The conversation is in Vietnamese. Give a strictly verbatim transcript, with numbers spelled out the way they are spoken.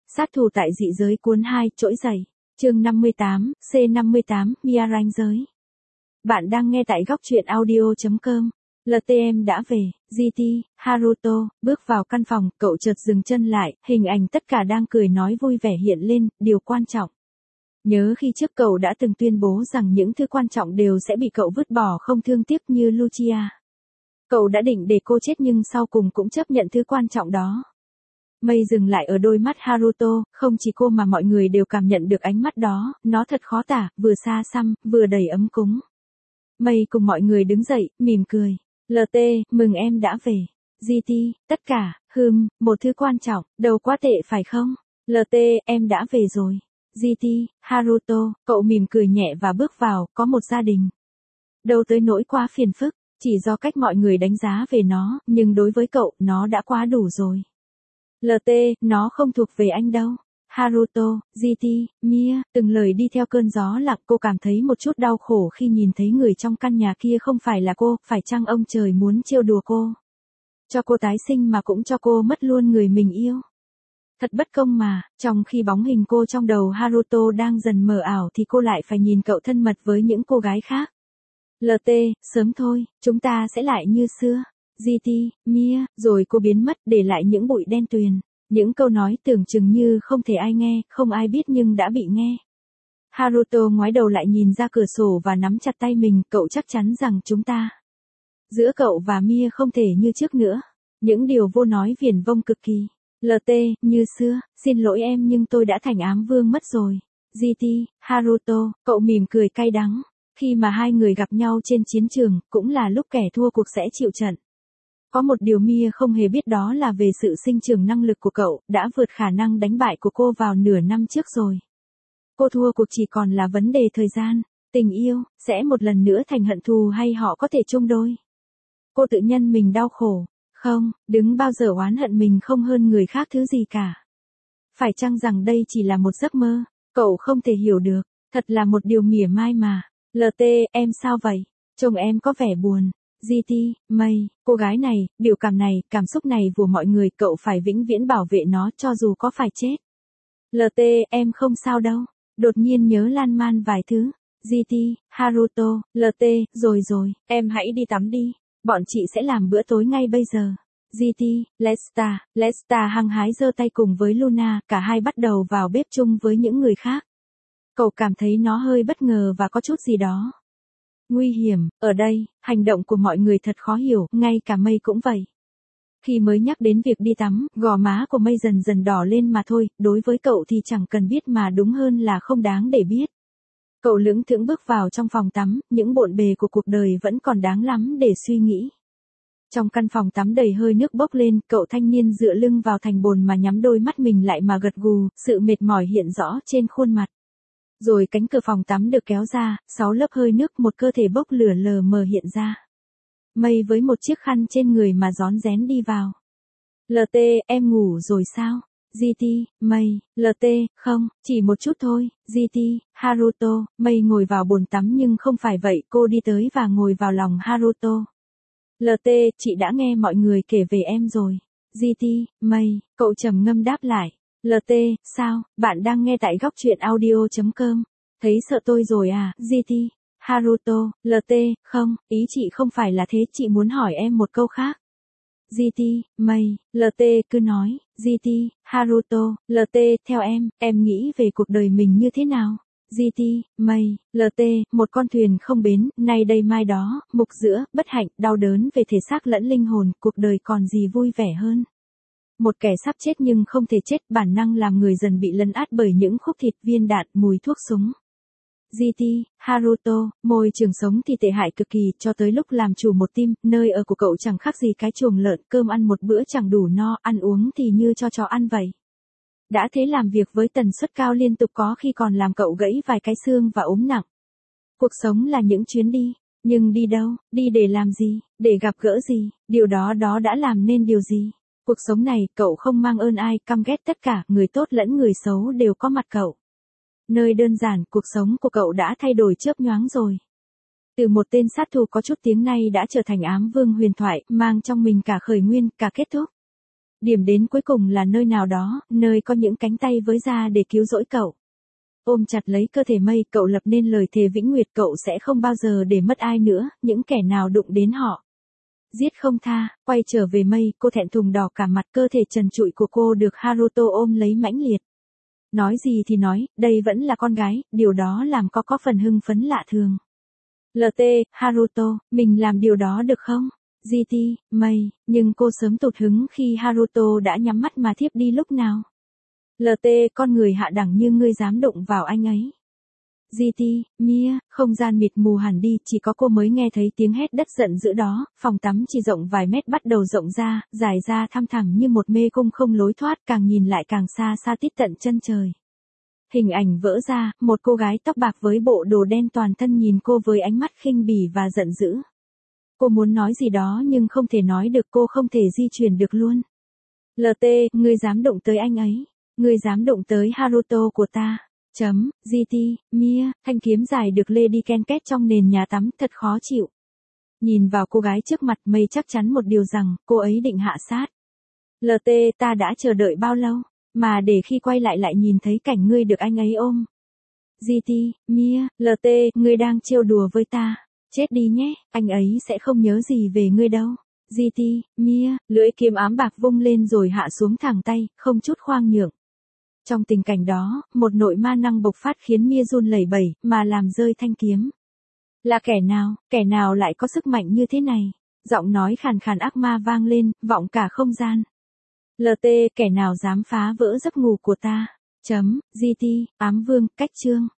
Sát thủ tại dị giới cuốn hai, trỗi dậy. Chương năm mươi tám, C năm mươi tám, Mia ranh giới. Bạn đang nghe tại góc truyện audio chấm com. lờ tê em đã về, giê tê, Haruto, bước vào căn phòng, cậu chợt dừng chân lại, hình ảnh tất cả đang cười nói vui vẻ hiện lên, điều quan trọng. Nhớ khi trước cậu đã từng tuyên bố rằng những thứ quan trọng đều sẽ bị cậu vứt bỏ không thương tiếc như Lucia. Cậu đã định để cô chết nhưng sau cùng cũng chấp nhận thứ quan trọng đó. Mây dừng lại ở đôi mắt Haruto, không chỉ cô mà mọi người đều cảm nhận được ánh mắt đó, nó thật khó tả, vừa xa xăm, vừa đầy ấm cúng. Mây cùng mọi người đứng dậy, mỉm cười. lờ tê, mừng em đã về. giê tê, tất cả, hừm, một thứ quan trọng, đâu quá tệ phải không? lờ tê, em đã về rồi. giê tê, Haruto, cậu mỉm cười nhẹ và bước vào, có một gia đình. Đâu tới nỗi quá phiền phức, chỉ do cách mọi người đánh giá về nó, nhưng đối với cậu, nó đã quá đủ rồi. lờ tê, nó không thuộc về anh đâu. Haruto, giê tê, Mia, từng lời đi theo cơn gió lặng, cô cảm thấy một chút đau khổ khi nhìn thấy người trong căn nhà kia không phải là cô, phải chăng ông trời muốn trêu đùa cô? Cho cô tái sinh mà cũng cho cô mất luôn người mình yêu. Thật bất công mà, trong khi bóng hình cô trong đầu Haruto đang dần mờ ảo thì cô lại phải nhìn cậu thân mật với những cô gái khác. lờ tê, sớm thôi, chúng ta sẽ lại như xưa. giê tê, Mia, rồi cô biến mất để lại những bụi đen tuyền. Những câu nói tưởng chừng như không thể ai nghe, không ai biết nhưng đã bị nghe. Haruto ngoái đầu lại nhìn ra cửa sổ và nắm chặt tay mình, cậu chắc chắn rằng chúng ta. Giữa cậu và Mia không thể như trước nữa. Những điều vô nói viển vông cực kỳ. lờ tê, như xưa, xin lỗi em nhưng tôi đã thành ám vương mất rồi. giê tê, Haruto, cậu mỉm cười cay đắng. Khi mà hai người gặp nhau trên chiến trường, cũng là lúc kẻ thua cuộc sẽ chịu trận. Có một điều Mia không hề biết đó là về sự sinh trưởng năng lực của cậu, đã vượt khả năng đánh bại của cô vào nửa năm trước rồi. Cô thua cuộc chỉ còn là vấn đề thời gian. Tình yêu, sẽ một lần nữa thành hận thù hay họ có thể chung đôi? Cô tự nhân mình đau khổ. Không, đừng bao giờ oán hận mình không hơn người khác thứ gì cả. Phải chăng rằng đây chỉ là một giấc mơ? Cậu không thể hiểu được. Thật là một điều mỉa mai mà. lờ tê, em sao vậy? Trông em có vẻ buồn. giê tê, Mây, cô gái này, biểu cảm này, cảm xúc này của mọi người, cậu phải vĩnh viễn bảo vệ nó cho dù có phải chết. lờ tê, em không sao đâu. Đột nhiên nhớ lan man vài thứ. giê tê, Haruto, lờ tê, rồi rồi, em hãy đi tắm đi. Bọn chị sẽ làm bữa tối ngay bây giờ. giê tê, Lesta, Lesta hăng hái giơ tay cùng với Luna, cả hai bắt đầu vào bếp chung với những người khác. Cậu cảm thấy nó hơi bất ngờ và có chút gì đó nguy hiểm, ở đây, hành động của mọi người thật khó hiểu, ngay cả Mây cũng vậy. Khi mới nhắc đến việc đi tắm, gò má của Mây dần dần đỏ lên mà thôi, đối với cậu thì chẳng cần biết mà đúng hơn là không đáng để biết. Cậu lững thững bước vào trong phòng tắm, những bộn bề của cuộc đời vẫn còn đáng lắm để suy nghĩ. Trong căn phòng tắm đầy hơi nước bốc lên, cậu thanh niên dựa lưng vào thành bồn mà nhắm đôi mắt mình lại mà gật gù, sự mệt mỏi hiện rõ trên khuôn mặt. Rồi cánh cửa phòng tắm được kéo ra, sáu lớp hơi nước, một cơ thể bốc lửa lờ mờ hiện ra. Mây với một chiếc khăn trên người mà rón rén đi vào. lờ tê, em ngủ rồi sao? giê tê, Mây, lờ tê, không, chỉ một chút thôi. giê tê, Haruto, Mây ngồi vào bồn tắm nhưng không phải vậy, cô đi tới và ngồi vào lòng Haruto. lờ tê, chị đã nghe mọi người kể về em rồi. giê tê, Mây, cậu trầm ngâm đáp lại. lờ tê, sao, bạn đang nghe tại góc truyện audio chấm com. Thấy sợ tôi rồi à, giê tê, Haruto, lờ tê, không, ý chị không phải là thế, chị muốn hỏi em một câu khác. giê tê, Mây, lờ tê cứ nói. giê tê, Haruto, lờ tê, theo em, em nghĩ về cuộc đời mình như thế nào? giê tê, Mây, lờ tê, một con thuyền không bến, nay đây mai đó, mục giữa, bất hạnh, đau đớn về thể xác lẫn linh hồn, cuộc đời còn gì vui vẻ hơn. Một kẻ sắp chết nhưng không thể chết, bản năng làm người dần bị lấn át bởi những khúc thịt, viên đạn, mùi thuốc súng. giê tê, Haruto, môi trường sống thì tệ hại cực kỳ, cho tới lúc làm chủ một team, nơi ở của cậu chẳng khác gì cái chuồng lợn, cơm ăn một bữa chẳng đủ no, ăn uống thì như cho chó ăn vậy. Đã thế làm việc với tần suất cao liên tục có khi còn làm cậu gãy vài cái xương và ốm nặng. Cuộc sống là những chuyến đi, nhưng đi đâu, đi để làm gì, để gặp gỡ gì, điều đó đó đã làm nên điều gì. Cuộc sống này, cậu không mang ơn ai, căm ghét tất cả, người tốt lẫn người xấu đều có mặt cậu. Nơi đơn giản, cuộc sống của cậu đã thay đổi chớp nhoáng rồi. Từ một tên sát thủ có chút tiếng nay đã trở thành ám vương huyền thoại, mang trong mình cả khởi nguyên, cả kết thúc. Điểm đến cuối cùng là nơi nào đó, nơi có những cánh tay với da để cứu rỗi cậu. Ôm chặt lấy cơ thể mây, cậu lập nên lời thề vĩnh nguyệt cậu sẽ không bao giờ để mất ai nữa, những kẻ nào đụng đến họ. Giết không tha, quay trở về mây, cô thẹn thùng đỏ cả mặt, cơ thể trần trụi của cô được Haruto ôm lấy mãnh liệt. Nói gì thì nói, đây vẫn là con gái, điều đó làm cô có phần hưng phấn lạ thường. lờ tê, Haruto, mình làm điều đó được không? giê tê, mây, nhưng cô sớm tụt hứng khi Haruto đã nhắm mắt mà thiếp đi lúc nào. lờ tê, con người hạ đẳng như ngươi dám đụng vào anh ấy. giê tê, Mia, không gian mịt mù hẳn đi, chỉ có cô mới nghe thấy tiếng hét đất giận dữ đó, phòng tắm chỉ rộng vài mét bắt đầu rộng ra, dài ra thăm thẳm như một mê cung không lối thoát, càng nhìn lại càng xa xa tít tận chân trời. Hình ảnh vỡ ra, một cô gái tóc bạc với bộ đồ đen toàn thân nhìn cô với ánh mắt khinh bỉ và giận dữ. Cô muốn nói gì đó nhưng không thể nói được, cô không thể di chuyển được luôn. lờ tê, ngươi dám đụng tới anh ấy, ngươi dám đụng tới Haruto của ta. Chấm, giê tê, Mia, thanh kiếm dài được lê đi ken két trong nền nhà tắm, thật khó chịu. Nhìn vào cô gái trước mặt, mây chắc chắn một điều rằng, cô ấy định hạ sát. lờ tê, ta đã chờ đợi bao lâu, mà để khi quay lại lại nhìn thấy cảnh ngươi được anh ấy ôm. giê tê, Mia, lờ tê, ngươi đang trêu đùa với ta. Chết đi nhé, anh ấy sẽ không nhớ gì về ngươi đâu. giê tê, Mia, lưỡi kiếm ám bạc vung lên rồi hạ xuống thẳng tay, không chút khoang nhượng. Trong tình cảnh đó, một nội ma năng bộc phát khiến Mia run lẩy bẩy, mà làm rơi thanh kiếm. Là kẻ nào, kẻ nào lại có sức mạnh như thế này? Giọng nói khàn khàn ác ma vang lên, vọng cả không gian. lờ tê, kẻ nào dám phá vỡ giấc ngủ của ta? Chấm, giê tê, ám vương, cách chương.